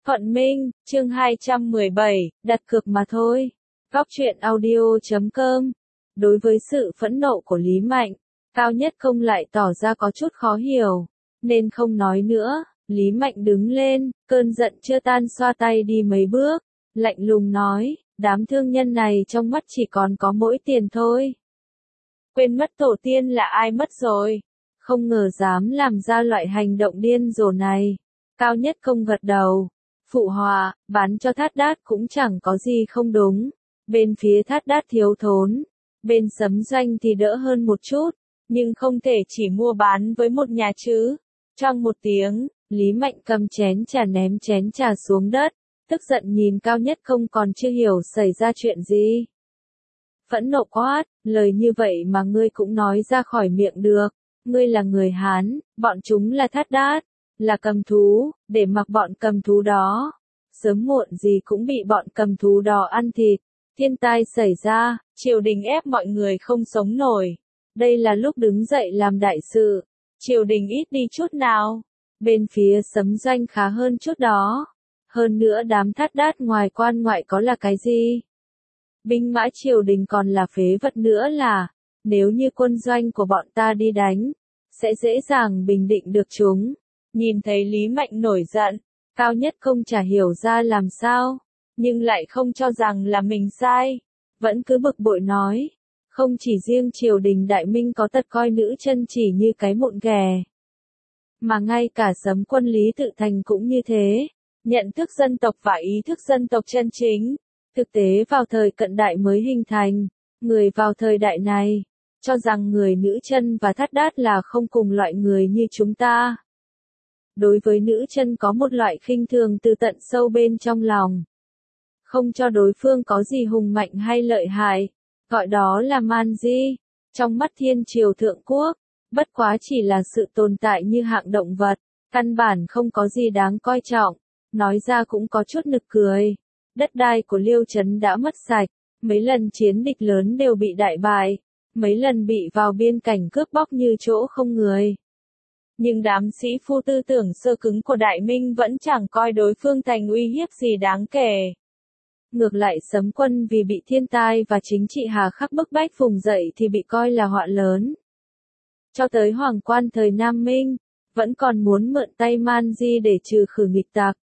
Thuận Minh, chương 217, đặt cược mà thôi. Góc truyện audio.com. Đối với sự phẫn nộ của Lý Mạnh, Cao Nhất Công lại tỏ ra có chút khó hiểu, nên không nói nữa. Lý Mạnh đứng lên, cơn giận chưa tan xoa tay đi mấy bước, lạnh lùng nói, đám thương nhân này trong mắt chỉ còn có mỗi tiền thôi. Quên mất tổ tiên là ai mất rồi, không ngờ dám làm ra loại hành động điên rồ này. Cao Nhất Công gật đầu, phụ họa, bán cho Thát Đát cũng chẳng có gì không đúng. Bên phía Thát Đát thiếu thốn, bên Sấm Doanh thì đỡ hơn một chút, nhưng không thể chỉ mua bán với một nhà chứ. Trong một tiếng, Lý Mạnh cầm chén trà ném chén trà xuống đất, tức giận nhìn Cao Nhất Công còn chưa hiểu xảy ra chuyện gì. Phẫn nộ quát, lời như vậy mà ngươi cũng nói ra khỏi miệng được, ngươi là người Hán, bọn chúng là Thát Đát, là cầm thú, để mặc bọn cầm thú đó, sớm muộn gì cũng bị bọn cầm thú đó ăn thịt. Thiên tai xảy ra, triều đình ép mọi người không sống nổi. Đây là lúc đứng dậy làm đại sự, triều đình ít đi chút nào. Bên phía Sấm Doanh khá hơn chút đó. Hơn nữa đám Thát Đát ngoài quan ngoại có là cái gì? Binh mã triều đình còn là phế vật nữa là, nếu như quân doanh của bọn ta đi đánh, sẽ dễ dàng bình định được chúng. Nhìn thấy Lý Mạnh nổi giận, Cao Nhất Công chả hiểu ra làm sao, nhưng lại không cho rằng là mình sai, vẫn cứ bực bội nói, không chỉ riêng triều đình Đại Minh có tật coi nữ chân chỉ như cái mụn ghẻ, mà ngay cả Sấm quân Lý Tự Thành cũng như thế, nhận thức dân tộc và ý thức dân tộc chân chính, thực tế vào thời cận đại mới hình thành, người vào thời đại này, cho rằng người nữ chân và Thát Đát là không cùng loại người như chúng ta. Đối với nữ chân có một loại khinh thường từ tận sâu bên trong lòng. Không cho đối phương có gì hùng mạnh hay lợi hại, gọi đó là man di. Trong mắt thiên triều thượng quốc, bất quá chỉ là sự tồn tại như hạng động vật, căn bản không có gì đáng coi trọng, nói ra cũng có chút nực cười. Đất đai của Liêu Trấn đã mất sạch, mấy lần chiến địch lớn đều bị đại bại, mấy lần bị vào biên cảnh cướp bóc như chỗ không người. Nhưng đám sĩ phu tư tưởng sơ cứng của Đại Minh vẫn chẳng coi đối phương thành uy hiếp gì đáng kể. Ngược lại Sấm quân vì bị thiên tai và chính trị hà khắc bức bách vùng dậy thì bị coi là họa lớn. Cho tới hoàng quan thời Nam Minh, vẫn còn muốn mượn tay man di để trừ khử nghịch tặc.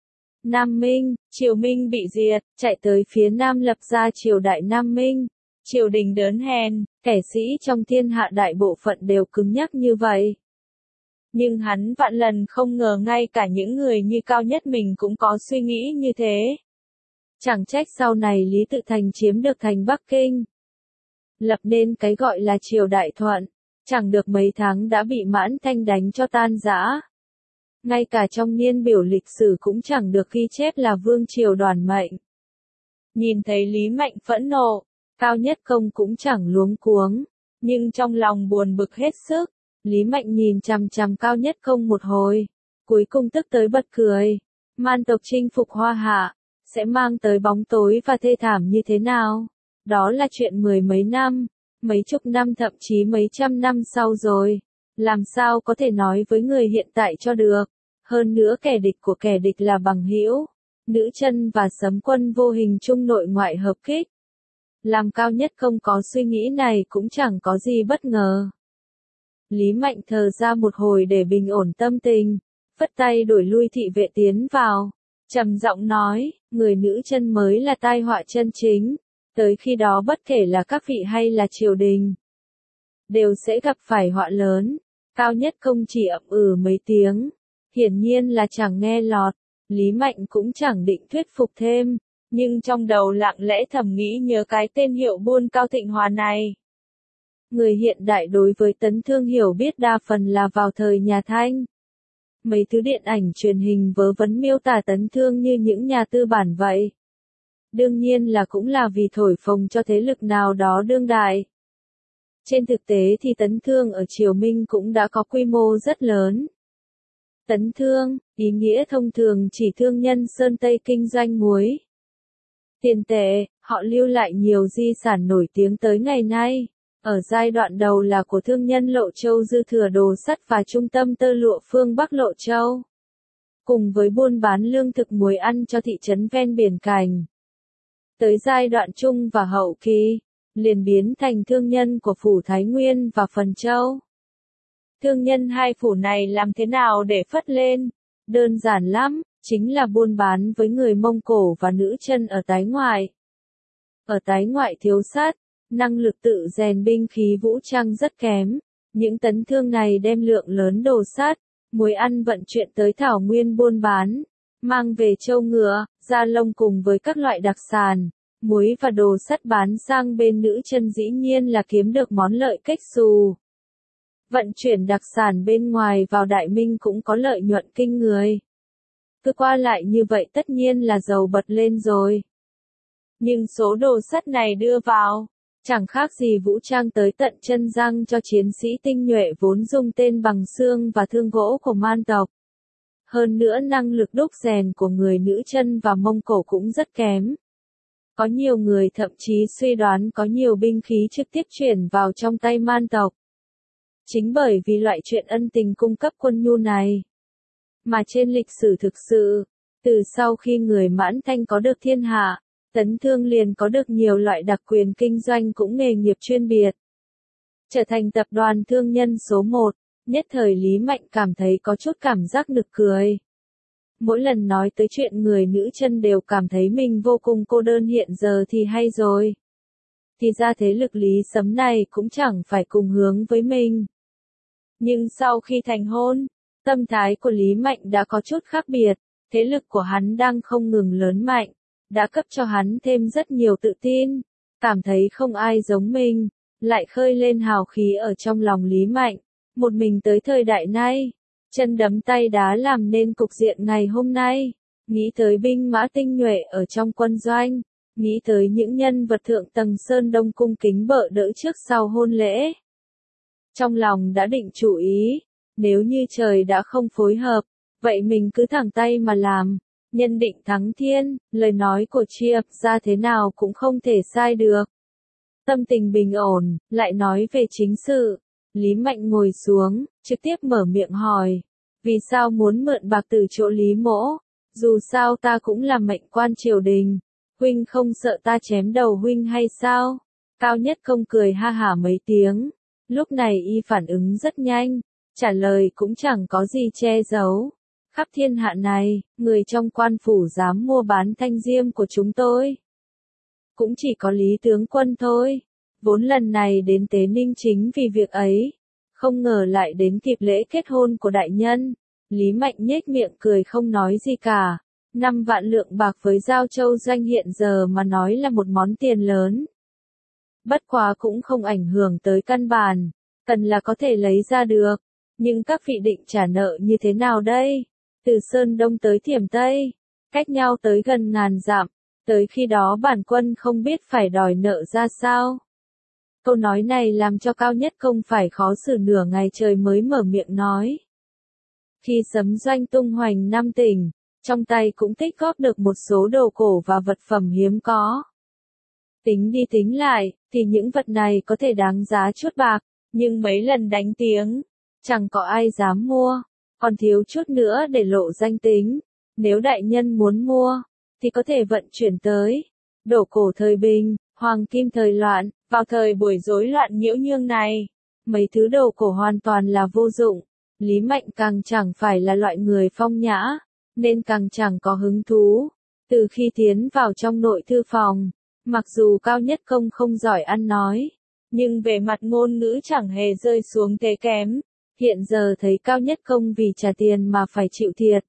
Nam Minh, triều Minh bị diệt, chạy tới phía Nam lập ra triều đại Nam Minh. Triều đình đớn hèn, kẻ sĩ trong thiên hạ đại bộ phận đều cứng nhắc như vậy. Nhưng hắn vạn lần không ngờ ngay cả những người như Cao Nhất mình cũng có suy nghĩ như thế. Chẳng trách sau này Lý Tự Thành chiếm được thành Bắc Kinh, lập nên cái gọi là triều Đại Thuận, chẳng được mấy tháng đã bị Mãn Thanh đánh cho tan rã. Ngay cả trong niên biểu lịch sử cũng chẳng được ghi chép là vương triều đoàn mệnh. Nhìn thấy Lý Mạnh phẫn nộ, Cao Nhất Công cũng chẳng luống cuống, nhưng trong lòng buồn bực hết sức. Lý Mạnh nhìn chằm chằm Cao Nhất Công một hồi, cuối cùng tức tới bật cười. Man tộc chinh phục Hoa Hạ, sẽ mang tới bóng tối và thê thảm như thế nào? Đó là chuyện mười mấy năm, mấy chục năm thậm chí mấy trăm năm sau rồi. Làm sao có thể nói với người hiện tại cho được? Hơn nữa kẻ địch của kẻ địch là bằng hữu. Nữ chân và Sấm quân vô hình chung nội ngoại hợp kích. Làm Cao Nhất Công có suy nghĩ này cũng chẳng có gì bất ngờ. Lý Mạnh thở ra một hồi để bình ổn tâm tình, phất tay đuổi lui thị vệ tiến vào, trầm giọng nói, người nữ chân mới là tai họa chân chính, tới khi đó bất kể là các vị hay là triều đình, đều sẽ gặp phải họa lớn. Cao Nhất Công chỉ ậm mấy tiếng, hiển nhiên là chẳng nghe lọt. Lý Mạnh cũng chẳng định thuyết phục thêm, nhưng trong đầu lặng lẽ thầm nghĩ nhớ cái tên hiệu buôn Cao Thịnh Hòa này. Người hiện đại đối với Tấn Thương hiểu biết đa phần là vào thời nhà Thanh. Mấy thứ điện ảnh truyền hình vớ vẩn miêu tả Tấn Thương như những nhà tư bản vậy. Đương nhiên là cũng là vì thổi phồng cho thế lực nào đó đương đại. Trên thực tế thì Tấn Thương ở Triều Minh cũng đã có quy mô rất lớn. Tấn Thương, ý nghĩa thông thường chỉ thương nhân Sơn Tây kinh doanh muối. Tiền tệ, họ lưu lại nhiều di sản nổi tiếng tới ngày nay. Ở giai đoạn đầu là của thương nhân Lộ Châu dư thừa đồ sắt và trung tâm tơ lụa phương Bắc Lộ Châu. cùng với buôn bán lương thực muối ăn cho thị trấn ven biển Cảnh. Tới giai đoạn trung và hậu kỳ, liền biến thành thương nhân của phủ Thái Nguyên và Phần Châu. Thương nhân hai phủ này làm thế nào để phất lên? Đơn giản lắm, chính là buôn bán với người Mông Cổ và nữ chân ở Tái Ngoại. Ở Tái Ngoại thiếu sắt, năng lực tự rèn binh khí vũ trang rất kém. Những tấn thương này đem lượng lớn đồ sắt, muối ăn vận chuyển tới Thảo Nguyên buôn bán, mang về trâu ngựa, da lông cùng với các loại đặc sản, muối và đồ sắt bán sang bên nữ chân dĩ nhiên là kiếm được món lợi cách xù. Vận chuyển đặc sản bên ngoài vào Đại Minh cũng có lợi nhuận kinh người. Cứ qua lại như vậy tất nhiên là giàu bật lên rồi. Nhưng số đồ sắt này đưa vào, chẳng khác gì vũ trang tới tận chân răng cho chiến sĩ tinh nhuệ vốn dùng tên bằng xương và thương gỗ của man tộc. Hơn nữa năng lực đúc rèn của người nữ chân và Mông Cổ cũng rất kém. Có nhiều người thậm chí suy đoán có nhiều binh khí trực tiếp chuyển vào trong tay man tộc. Chính bởi vì loại chuyện ân tình cung cấp quân nhu này, mà trên lịch sử thực sự, từ sau khi người Mãn Thanh có được thiên hạ, Tấn Thương liền có được nhiều loại đặc quyền kinh doanh cũng nghề nghiệp chuyên biệt. Trở thành tập đoàn thương nhân số 1, nhất thời Lý Mạnh cảm thấy có chút cảm giác nực cười. Mỗi lần nói tới chuyện người nữ chân đều cảm thấy mình vô cùng cô đơn hiện giờ thì hay rồi. Thì ra thế lực Lý Sấm này cũng chẳng phải cùng hướng với mình. Nhưng sau khi thành hôn, tâm thái của Lý Mạnh đã có chút khác biệt, thế lực của hắn đang không ngừng lớn mạnh, đã cấp cho hắn thêm rất nhiều tự tin, cảm thấy không ai giống mình, lại khơi lên hào khí ở trong lòng Lý Mạnh, một mình tới thời đại nay, chân đấm tay đá làm nên cục diện ngày hôm nay, nghĩ tới binh mã tinh nhuệ ở trong quân doanh, nghĩ tới những nhân vật thượng tầng Sơn Đông cung kính bợ đỡ trước sau hôn lễ. Trong lòng đã định chủ ý, nếu như trời đã không phối hợp, vậy mình cứ thẳng tay mà làm, nhân định thắng thiên, lời nói của Chiệp ra thế nào cũng không thể sai được. Tâm tình bình ổn, lại nói về chính sự, Lý Mạnh ngồi xuống, trực tiếp mở miệng hỏi, vì sao muốn mượn bạc từ chỗ Lý Mỗ, dù sao ta cũng là mệnh quan triều đình, huynh không sợ ta chém đầu huynh hay sao? Cao Nhất Công cười ha hả mấy tiếng. Lúc này y phản ứng rất nhanh, trả lời cũng chẳng có gì che giấu. Khắp thiên hạ này, người trong quan phủ dám mua bán thanh diêm của chúng tôi. Cũng chỉ có Lý tướng quân thôi. Vốn lần này đến Tế Ninh chính vì việc ấy. Không ngờ lại đến kịp lễ kết hôn của đại nhân. Lý Mạnh nhếch miệng cười không nói gì cả. 5 vạn lượng bạc với Giao Châu doanh hiện giờ mà nói là một món tiền lớn. Bất quá cũng không ảnh hưởng tới căn bản, cần là có thể lấy ra được. Nhưng các vị định trả nợ như thế nào đây? Từ Sơn Đông tới Thiểm Tây, cách nhau tới gần ngàn dặm, tới khi đó bản quân không biết phải đòi nợ ra sao. Câu nói này làm cho Cao Nhất Công phải khó xử nửa ngày trời mới mở miệng nói. Khi Sấm doanh tung hoành 5 tỉnh, trong tay cũng tích góp được một số đồ cổ và vật phẩm hiếm có. Tính đi tính lại, thì những vật này có thể đáng giá chút bạc, nhưng mấy lần đánh tiếng, chẳng có ai dám mua, còn thiếu chút nữa để lộ danh tính. Nếu đại nhân muốn mua, thì có thể vận chuyển tới. Đồ cổ thời Bình, hoàng kim thời loạn, vào thời buổi rối loạn nhiễu nhương này, mấy thứ đồ cổ hoàn toàn là vô dụng. Lý Mạnh càng chẳng phải là loại người phong nhã, nên càng chẳng có hứng thú. Từ khi tiến vào trong nội thư phòng, mặc dù Cao Nhất Công không giỏi ăn nói, nhưng về mặt ngôn ngữ chẳng hề rơi xuống thế kém. Hiện giờ thấy Cao Nhất Công vì trả tiền mà phải chịu thiệt.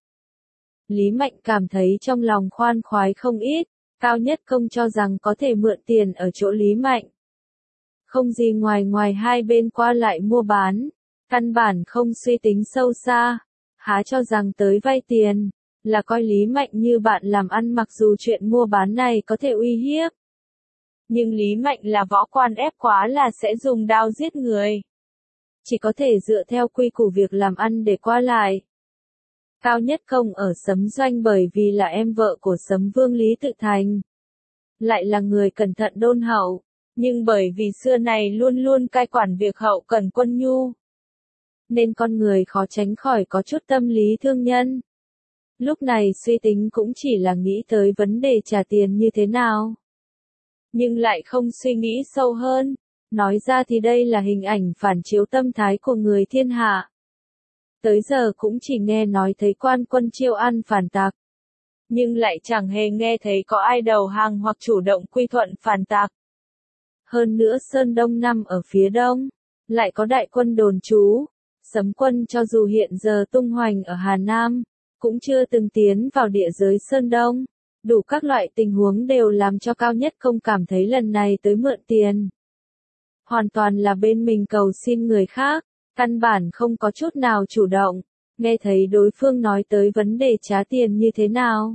Lý Mạnh cảm thấy trong lòng khoan khoái không ít, Cao Nhất Công cho rằng có thể mượn tiền ở chỗ Lý Mạnh. Không gì ngoài hai bên qua lại mua bán, căn bản không suy tính sâu xa, há cho rằng tới vay tiền, là coi Lý Mạnh như bạn làm ăn mặc dù chuyện mua bán này có thể uy hiếp. Nhưng Lý Mạnh là võ quan ép quá là sẽ dùng đao giết người. Chỉ có thể dựa theo quy củ việc làm ăn để qua lại. Cao Nhất Công ở Sấm Doanh bởi vì là em vợ của Sấm Vương Lý Tự Thành. Lại là người cẩn thận đôn hậu, nhưng bởi vì xưa này luôn luôn cai quản việc hậu cần quân nhu, nên con người khó tránh khỏi có chút tâm lý thương nhân. Lúc này suy tính cũng chỉ là nghĩ tới vấn đề trả tiền như thế nào. Nhưng lại không suy nghĩ sâu hơn. Nói ra thì đây là hình ảnh phản chiếu tâm thái của người thiên hạ. Tới giờ cũng chỉ nghe nói thấy quan quân chiêu an phản tặc. Nhưng lại chẳng hề nghe thấy có ai đầu hàng hoặc chủ động quy thuận phản tặc. Hơn nữa Sơn Đông nằm ở phía đông, lại có đại quân đồn trú. Sấm quân cho dù hiện giờ tung hoành ở Hà Nam, cũng chưa từng tiến vào địa giới Sơn Đông. Đủ các loại tình huống đều làm cho Cao Nhất Công cảm thấy lần này tới mượn tiền. Hoàn toàn là bên mình cầu xin người khác, căn bản không có chút nào chủ động. Nghe thấy đối phương nói tới vấn đề trả tiền như thế nào,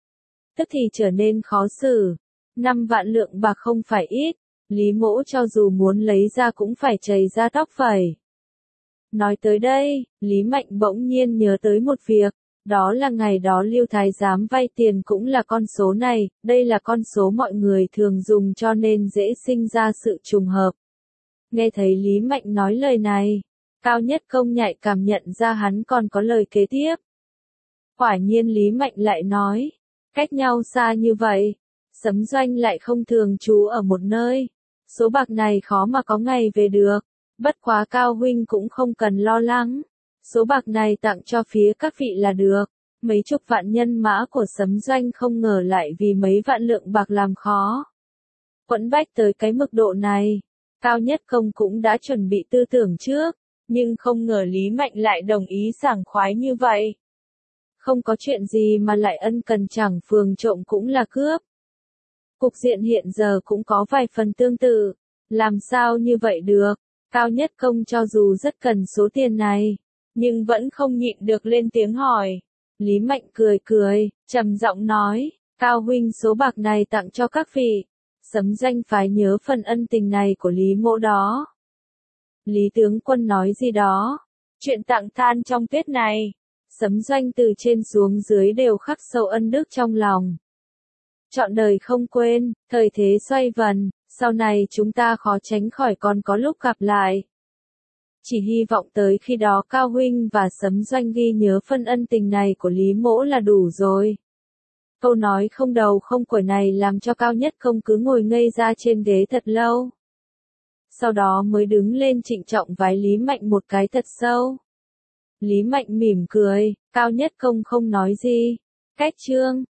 tức thì trở nên khó xử. 5 vạn lượng bạc không phải ít, Lý Mỗ cho dù muốn lấy ra cũng phải chảy ra tóc phẩy. Nói tới đây, Lý Mạnh bỗng nhiên nhớ tới một việc, đó là ngày đó Lưu Thái Giám vay tiền cũng là con số này, đây là con số mọi người thường dùng cho nên dễ sinh ra sự trùng hợp. Nghe thấy Lý Mạnh nói lời này, Cao Nhất Công nhạy cảm nhận ra hắn còn có lời kế tiếp. Quả nhiên Lý Mạnh lại nói, cách nhau xa như vậy, Sấm Doanh lại không thường trú ở một nơi, số bạc này khó mà có ngày về được, bất quá Cao huynh cũng không cần lo lắng, số bạc này tặng cho phía các vị là được. Mấy chục vạn nhân mã của Sấm Doanh không ngờ lại vì mấy vạn lượng bạc làm khó. Quẫn bách tới cái mức độ này, Cao Nhất Công cũng đã chuẩn bị tư tưởng trước, nhưng không ngờ Lý Mạnh lại đồng ý sảng khoái như vậy. Không có chuyện gì mà lại ân cần chẳng phường trộm cũng là cướp. Cục diện hiện giờ cũng có vài phần tương tự, làm sao như vậy được? Cao Nhất Công cho dù rất cần số tiền này, nhưng vẫn không nhịn được lên tiếng hỏi. Lý Mạnh cười cười, trầm giọng nói, Cao huynh số bạc này tặng cho các vị. Sấm Doanh phải nhớ phần ân tình này của Lý Mỗ đó. Lý tướng quân nói gì đó? Chuyện tặng than trong tiết này. Sấm Doanh từ trên xuống dưới đều khắc sâu ân đức trong lòng. Trọn đời không quên, thời thế xoay vần, sau này chúng ta khó tránh khỏi còn có lúc gặp lại. Chỉ hy vọng tới khi đó Cao huynh và Sấm Doanh ghi nhớ phân ân tình này của Lý Mỗ là đủ rồi. Câu nói không đầu không quẩy này làm cho Cao Nhất Công cứ ngồi ngây ra trên ghế thật lâu. Sau đó mới đứng lên trịnh trọng vái Lý Mạnh một cái thật sâu. Lý Mạnh mỉm cười, Cao Nhất Công không nói gì. Cách chương